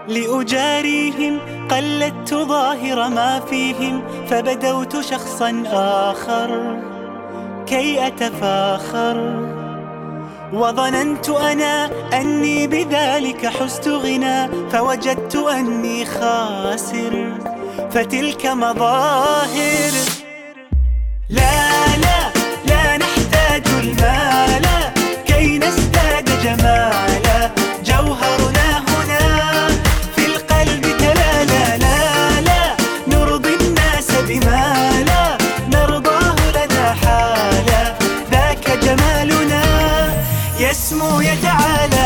لأجاريهم قلدت ظاهر ما فيهم، فبدوت شخصا آخر كي أتفاخر، وظننت أنا أني بذلك حزت غنى، فوجدت أني خاسر، فتلك مظاهر. لا لا لا نحتاج المال كي نزداد جمالا، جوهرنا هنا في القلب تلالا. لا لا نرضي الناس بما لا نرضاه لنا حالا، ذاك جمالنا يسمو يتعالى.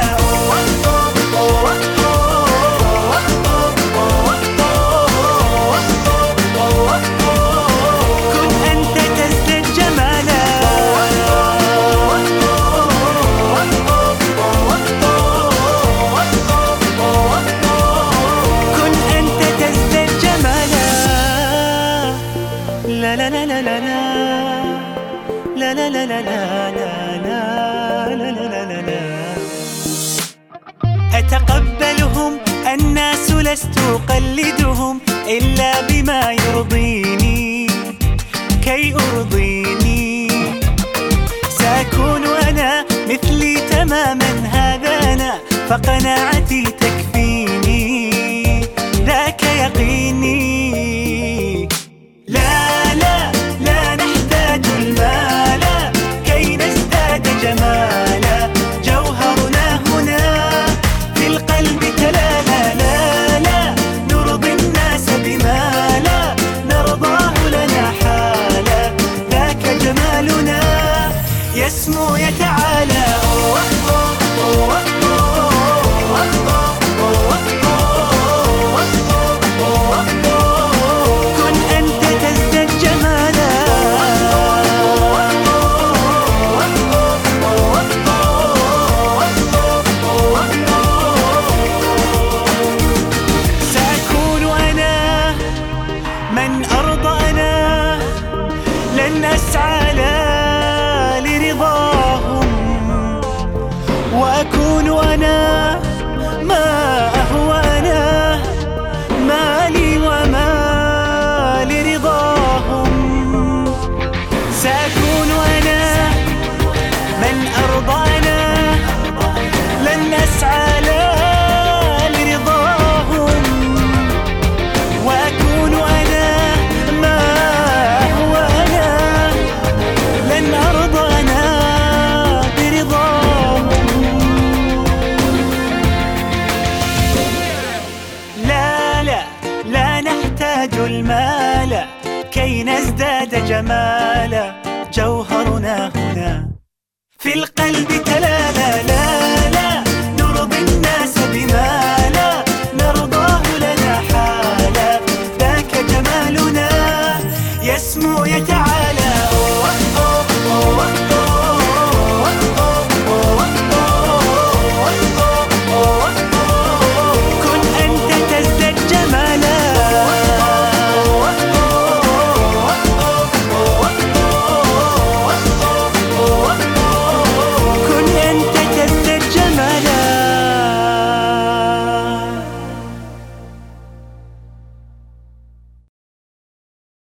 لا لا لا لا لا لا لا لا لا لا لا لا لا. أتقبلهم الناس لست أقلدهم إلا بما يرضيني كي أرضيني، سأكون أنا مثلي تماما هذا أنا، فقناعتي تكفيني ذاك يقيني. لا لا لا نحتاج المال كي نزداد جمالا، جوهرنا هنا في القلب تلالا. لا لا نرضي الناس بما لا نرضاه لنا حالا، ذاك جمالنا يسمو يتعالى. من أرضى أنا لن أسعى لا لرضاهم، وأكون أنا ما أهوى أنا، مالي وما لرضاهم. سأكون أنا من أرضى أنا لن أسعى لا لرضاهم، وأكون أنا المال كي نزداد جمالا، جوهرنا هنا في القلب تلالا. لا لا نرضي الناس بما لا نرضاه لنا حالا، ذاك جمالنا يسمو يتعالى.